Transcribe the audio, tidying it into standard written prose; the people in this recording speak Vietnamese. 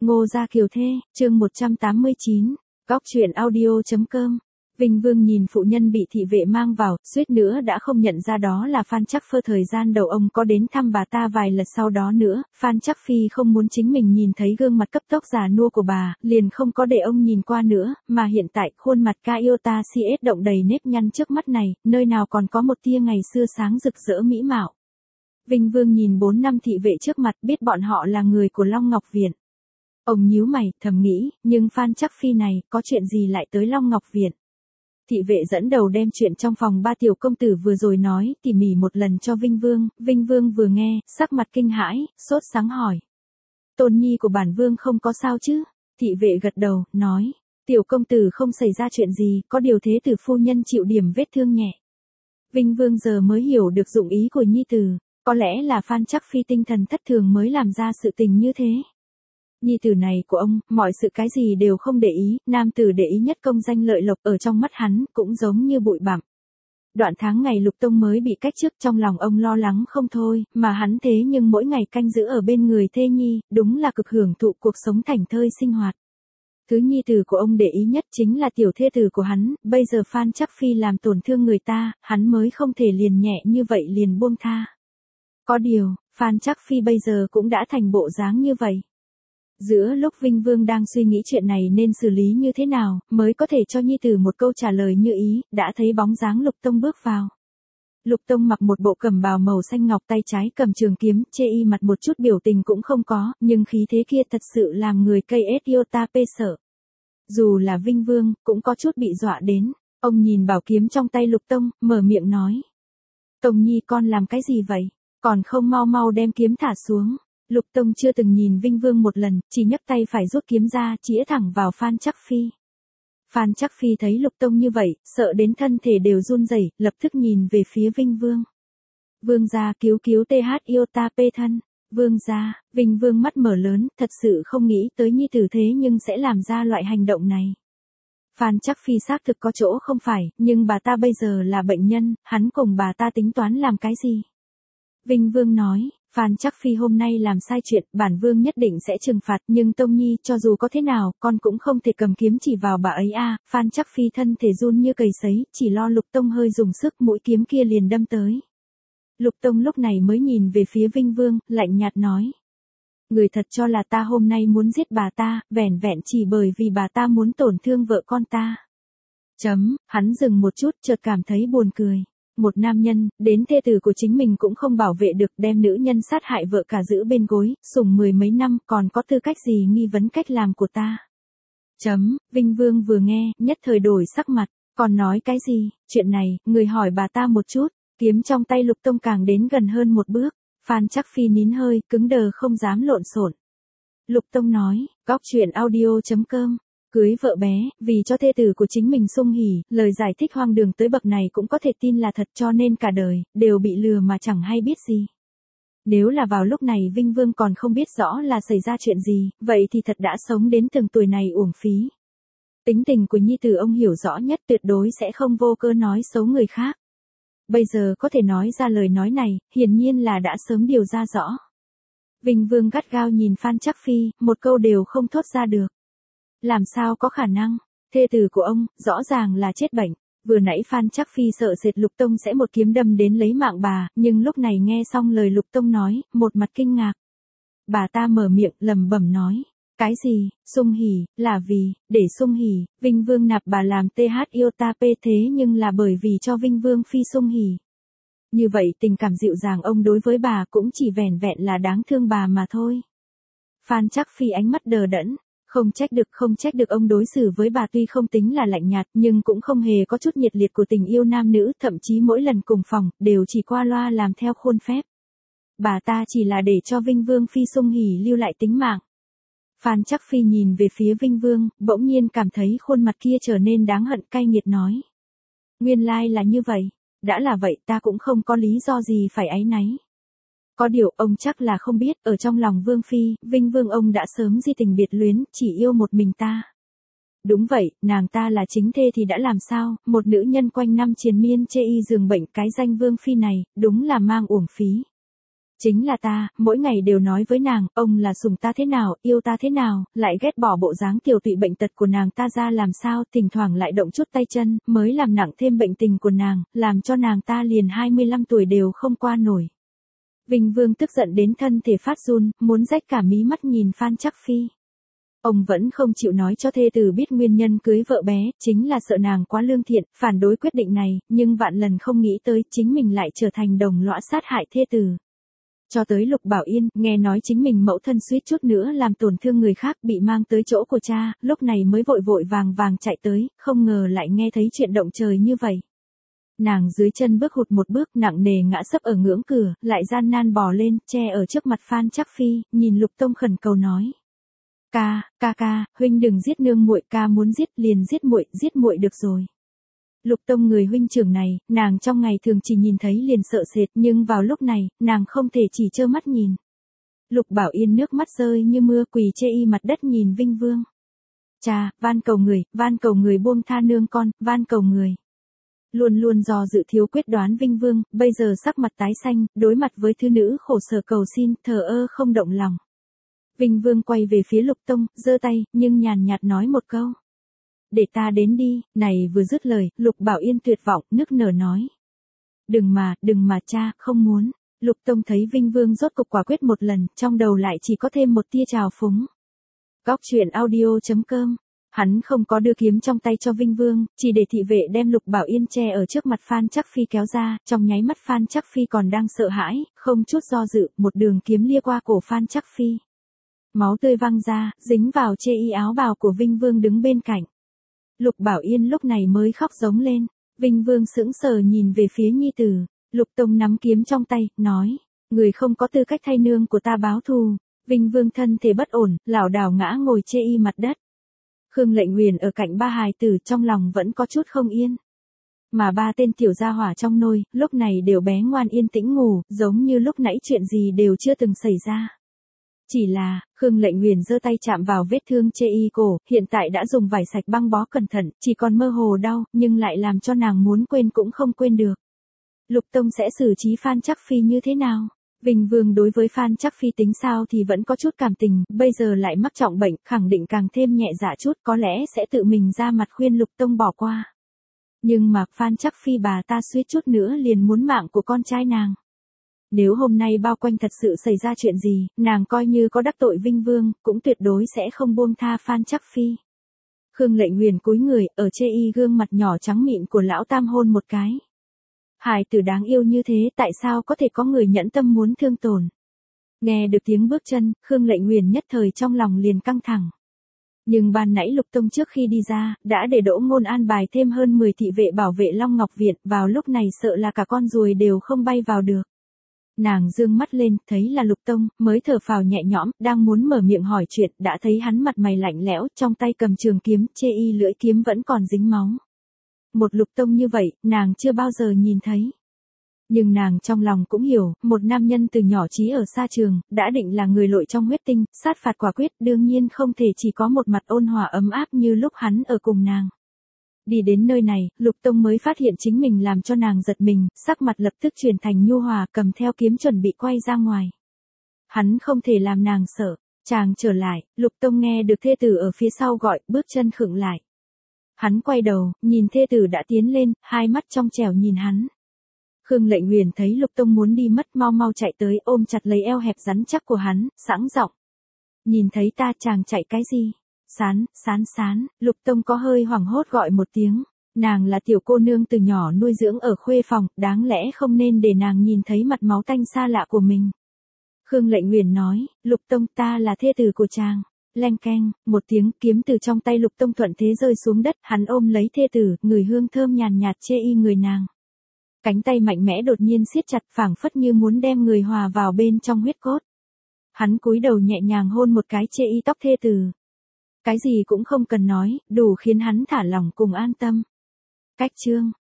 Ngô Gia Kiều Thê, chương 189, Góc truyện audio.com. Vinh Vương nhìn phụ nhân bị thị vệ mang vào, suýt nữa đã không nhận ra đó là Phan Trắc Phơ. Thời gian đầu ông có đến thăm bà ta vài lần sau đó nữa, Phan Trắc Phi không muốn chính mình nhìn thấy gương mặt cấp tốc già nua của bà, liền không có để ông nhìn qua nữa, mà hiện tại khuôn mặt Kaiota CS động đầy nếp nhăn trước mắt này, nơi nào còn có một tia ngày xưa sáng rực rỡ mỹ mạo. Vinh Vương nhìn 4 năm thị vệ trước mặt, biết bọn họ là người của Long Ngọc Viện. Ông nhíu mày, thầm nghĩ, nhưng Phan Trắc Phi này, có chuyện gì lại tới Long Ngọc Viện? Thị vệ dẫn đầu đem chuyện trong phòng ba tiểu công tử vừa rồi nói tỉ mỉ một lần cho Vinh Vương vừa nghe, sắc mặt kinh hãi, sốt sáng hỏi. Tôn nhi của bản vương không có sao chứ? Thị vệ gật đầu, nói, tiểu công tử không xảy ra chuyện gì, có điều thế tử phu nhân chịu điểm vết thương nhẹ. Vinh Vương giờ mới hiểu được dụng ý của nhi tử, có lẽ là Phan Trắc Phi tinh thần thất thường mới làm ra sự tình như thế. Nhi tử này của ông, mọi sự cái gì đều không để ý, nam tử để ý nhất công danh lợi lộc ở trong mắt hắn, cũng giống như bụi bặm. Đoạn tháng ngày Lục Tông mới bị cách chức, trong lòng ông lo lắng không thôi, mà hắn thế nhưng mỗi ngày canh giữ ở bên người thê nhi, đúng là cực hưởng thụ cuộc sống thảnh thơi sinh hoạt. Thứ nhi tử của ông để ý nhất chính là tiểu thê tử của hắn, bây giờ Phan Trắc Phi làm tổn thương người ta, hắn mới không thể liền nhẹ như vậy liền buông tha. Có điều, Phan Trắc Phi bây giờ cũng đã thành bộ dáng như vậy. Giữa lúc Vinh Vương đang suy nghĩ chuyện này nên xử lý như thế nào, mới có thể cho nhi tử một câu trả lời như ý, đã thấy bóng dáng Lục Tông bước vào. Lục Tông mặc một bộ cẩm bào màu xanh ngọc, tay trái cầm trường kiếm, chê y mặt một chút biểu tình cũng không có, nhưng khí thế kia thật sự làm người cây Iota P sợ. Dù là Vinh Vương, cũng có chút bị dọa đến, ông nhìn bảo kiếm trong tay Lục Tông, mở miệng nói. Tông nhi con làm cái gì vậy, còn không mau mau đem kiếm thả xuống. Lục Tông chưa từng nhìn Vinh Vương một lần, chỉ nhấc tay phải rút kiếm ra, chĩa thẳng vào Phan Trắc Phi. Phan Trắc Phi thấy Lục Tông như vậy, sợ đến thân thể đều run rẩy, lập tức nhìn về phía Vinh Vương. Vương gia cứu TH Iota P thân. Vương gia, Vinh Vương mắt mở lớn, thật sự không nghĩ tới nhi tử thế nhưng sẽ làm ra loại hành động này. Phan Trắc Phi xác thực có chỗ không phải, nhưng bà ta bây giờ là bệnh nhân, hắn cùng bà ta tính toán làm cái gì? Vinh Vương nói. Phan Trắc Phi hôm nay làm sai chuyện, bản vương nhất định sẽ trừng phạt, nhưng Tông nhi, cho dù có thế nào, con cũng không thể cầm kiếm chỉ vào bà ấy a. Phan Trắc Phi thân thể run như cầy sấy, chỉ lo Lục Tông hơi dùng sức, mũi kiếm kia liền đâm tới. Lục Tông lúc này mới nhìn về phía Vinh Vương, lạnh nhạt nói. Người thật cho là ta hôm nay muốn giết bà ta, vẻn vẹn chỉ bởi vì bà ta muốn tổn thương vợ con ta. Hắn dừng một chút, chợt cảm thấy buồn cười. Một nam nhân, đến thê tử của chính mình cũng không bảo vệ được, đem nữ nhân sát hại vợ cả giữ bên gối, sủng 10 mấy năm, còn có tư cách gì nghi vấn cách làm của ta. Vinh Vương vừa nghe, nhất thời đổi sắc mặt, còn nói cái gì, chuyện này, người hỏi bà ta một chút, kiếm trong tay Lục Tông càng đến gần hơn một bước, Phan Trắc Phi nín hơi, cứng đờ không dám lộn xộn. Lục Tông nói, Góc truyện audio.com. Cưới vợ bé, vì cho thê tử của chính mình sung hỉ, lời giải thích hoang đường tới bậc này cũng có thể tin là thật, cho nên cả đời, đều bị lừa mà chẳng hay biết gì. Nếu là vào lúc này Vinh Vương còn không biết rõ là xảy ra chuyện gì, vậy thì thật đã sống đến từng tuổi này uổng phí. Tính tình của nhi tử ông hiểu rõ nhất, tuyệt đối sẽ không vô cớ nói xấu người khác. Bây giờ có thể nói ra lời nói này, hiển nhiên là đã sớm điều ra rõ. Vinh Vương gắt gao nhìn Phan Trắc Phi, một câu đều không thốt ra được. Làm sao có khả năng, thê tử của ông, rõ ràng là chết bệnh. Vừa nãy Phan Trắc Phi sợ sệt Lục Tông sẽ một kiếm đâm đến lấy mạng bà, nhưng lúc này nghe xong lời Lục Tông nói, một mặt kinh ngạc. Bà ta mở miệng, lẩm bẩm nói, cái gì, sung hỉ, là vì, để sung hỉ, Vinh Vương nạp bà làm TH Iota P thế nhưng là bởi vì cho Vinh Vương Phi sung hỉ. Như vậy tình cảm dịu dàng ông đối với bà cũng chỉ vẻn vẹn là đáng thương bà mà thôi. Phan Trắc Phi ánh mắt đờ đẫn. Không trách được ông đối xử với bà tuy không tính là lạnh nhạt nhưng cũng không hề có chút nhiệt liệt của tình yêu nam nữ, thậm chí mỗi lần cùng phòng, đều chỉ qua loa làm theo khuôn phép. Bà ta chỉ là để cho Vinh Vương Phi sung hỉ lưu lại tính mạng. Phan Trắc Phi nhìn về phía Vinh Vương, bỗng nhiên cảm thấy khuôn mặt kia trở nên đáng hận cay nghiệt nói. Nguyên lai là như vậy, đã là vậy ta cũng không có lý do gì phải áy náy. Có điều ông chắc là không biết, ở trong lòng Vương Phi, Vinh Vương ông đã sớm di tình biệt luyến, chỉ yêu một mình ta. Đúng vậy, nàng ta là chính thê thì đã làm sao, một nữ nhân quanh năm triền miên chê y giường bệnh, cái danh Vương Phi này, đúng là mang uổng phí. Chính là ta, mỗi ngày đều nói với nàng, ông là sủng ta thế nào, yêu ta thế nào, lại ghét bỏ bộ dáng tiểu tụy bệnh tật của nàng ta ra làm sao, thỉnh thoảng lại động chút tay chân, mới làm nặng thêm bệnh tình của nàng, làm cho nàng ta liền 25 tuổi đều không qua nổi. Vinh Vương tức giận đến thân thể phát run, muốn rách cả mí mắt nhìn Phan Trắc Phi. Ông vẫn không chịu nói cho thê tử biết nguyên nhân cưới vợ bé, chính là sợ nàng quá lương thiện, phản đối quyết định này, nhưng vạn lần không nghĩ tới chính mình lại trở thành đồng lõa sát hại thê tử. Cho tới Lục Bảo Yên, nghe nói chính mình mẫu thân suýt chút nữa làm tổn thương người khác bị mang tới chỗ của cha, lúc này mới vội vội vàng vàng chạy tới, không ngờ lại nghe thấy chuyện động trời như vậy. Nàng dưới chân bước hụt một bước nặng nề ngã sấp ở ngưỡng cửa, lại gian nan bò lên, che ở trước mặt Phan Trắc Phi, nhìn Lục Tông khẩn cầu nói. Ca, huynh đừng giết nương muội, ca muốn giết liền giết muội được rồi. Lục Tông người huynh trưởng này, nàng trong ngày thường chỉ nhìn thấy liền sợ sệt, nhưng vào lúc này, nàng không thể chỉ trơ mắt nhìn. Lục Bảo Yên nước mắt rơi như mưa quỳ chê y mặt đất nhìn Vinh Vương. Cha, van cầu người buông tha nương con, van cầu người. Luôn luôn do dự thiếu quyết đoán Vinh Vương, bây giờ sắc mặt tái xanh, đối mặt với thứ nữ khổ sở cầu xin, thờ ơ không động lòng. Vinh Vương quay về phía Lục Tông, giơ tay, nhưng nhàn nhạt nói một câu. Để ta đến đi, này vừa dứt lời, Lục Bảo Yên tuyệt vọng, nức nở nói. Đừng mà cha, không muốn. Lục Tông thấy Vinh Vương rốt cục quả quyết một lần, trong đầu lại chỉ có thêm một tia trào phúng. Góc truyện audio.com. Hắn không có đưa kiếm trong tay cho Vinh Vương, chỉ để thị vệ đem Lục Bảo Yên che ở trước mặt Phan Trắc Phi kéo ra, trong nháy mắt Phan Trắc Phi còn đang sợ hãi, không chút do dự, một đường kiếm lia qua cổ Phan Trắc Phi. Máu tươi văng ra, dính vào chê y áo bào của Vinh Vương đứng bên cạnh. Lục Bảo Yên lúc này mới khóc giống lên, Vinh Vương sững sờ nhìn về phía nhi tử, Lục Tông nắm kiếm trong tay, nói, người không có tư cách thay nương của ta báo thù. Vinh Vương thân thể bất ổn, lảo đảo ngã ngồi chê y mặt đất. Khương Lệnh Huyền ở cạnh ba hài tử trong lòng vẫn có chút không yên. Mà ba tên tiểu gia hỏa trong nôi, lúc này đều bé ngoan yên tĩnh ngủ, giống như lúc nãy chuyện gì đều chưa từng xảy ra. Chỉ là, Khương Lệnh Huyền giơ tay chạm vào vết thương chê y cổ, hiện tại đã dùng vải sạch băng bó cẩn thận, chỉ còn mơ hồ đau, nhưng lại làm cho nàng muốn quên cũng không quên được. Lục Tông sẽ xử trí Phan Trắc Phi như thế nào? Vinh Vương đối với Phan Trắc Phi tính sao thì vẫn có chút cảm tình, bây giờ lại mắc trọng bệnh, khẳng định càng thêm nhẹ dạ chút, có lẽ sẽ tự mình ra mặt khuyên Lục Tông bỏ qua. Nhưng mà Phan Trắc Phi bà ta suýt chút nữa liền muốn mạng của con trai nàng. Nếu hôm nay bao quanh thật sự xảy ra chuyện gì, nàng coi như có đắc tội Vinh Vương, cũng tuyệt đối sẽ không buông tha Phan Trắc Phi. Khương Lệnh Huyền cúi người, ở chê y gương mặt nhỏ trắng mịn của lão tam hôn một cái. Hài tử đáng yêu như thế, tại sao có thể có người nhẫn tâm muốn thương tổn? Nghe được tiếng bước chân, Khương Lệnh Huyền nhất thời trong lòng liền căng thẳng. Nhưng ban nãy Lục Tông trước khi đi ra, đã để Đỗ Ngôn an bài thêm hơn 10 thị vệ bảo vệ Long Ngọc Viện, vào lúc này sợ là cả con ruồi đều không bay vào được. Nàng dương mắt lên, thấy là Lục Tông, mới thở phào nhẹ nhõm, đang muốn mở miệng hỏi chuyện, đã thấy hắn mặt mày lạnh lẽo, trong tay cầm trường kiếm, chê y lưỡi kiếm vẫn còn dính máu. Một Lục Tông như vậy, nàng chưa bao giờ nhìn thấy. Nhưng nàng trong lòng cũng hiểu, một nam nhân từ nhỏ chí ở xa trường, đã định là người lội trong huyết tinh, sát phạt quả quyết, đương nhiên không thể chỉ có một mặt ôn hòa ấm áp như lúc hắn ở cùng nàng. Đi đến nơi này, Lục Tông mới phát hiện chính mình làm cho nàng giật mình, sắc mặt lập tức chuyển thành nhu hòa, cầm theo kiếm chuẩn bị quay ra ngoài. Hắn không thể làm nàng sợ, chàng trở lại, Lục Tông nghe được thê tử ở phía sau gọi, bước chân khựng lại. Hắn quay đầu, nhìn thê tử đã tiến lên, hai mắt trong trẻo nhìn hắn. Khương Lệnh Huyền thấy Lục Tông muốn đi mất mau mau chạy tới ôm chặt lấy eo hẹp rắn chắc của hắn, sẵn giọng. Nhìn thấy ta chàng chạy cái gì? Sán, Lục Tông có hơi hoảng hốt gọi một tiếng. Nàng là tiểu cô nương từ nhỏ nuôi dưỡng ở khuê phòng, đáng lẽ không nên để nàng nhìn thấy mặt máu tanh xa lạ của mình. Khương Lệnh Huyền nói, Lục Tông ta là thê tử của chàng. Leng keng, một tiếng kiếm từ trong tay Lục Tông thuận thế rơi xuống đất, hắn ôm lấy thê tử, người hương thơm nhàn nhạt chê y người nàng. Cánh tay mạnh mẽ đột nhiên siết chặt phảng phất như muốn đem người hòa vào bên trong huyết cốt. Hắn cúi đầu nhẹ nhàng hôn một cái chê y tóc thê tử. Cái gì cũng không cần nói, đủ khiến hắn thả lỏng cùng an tâm. Cách chương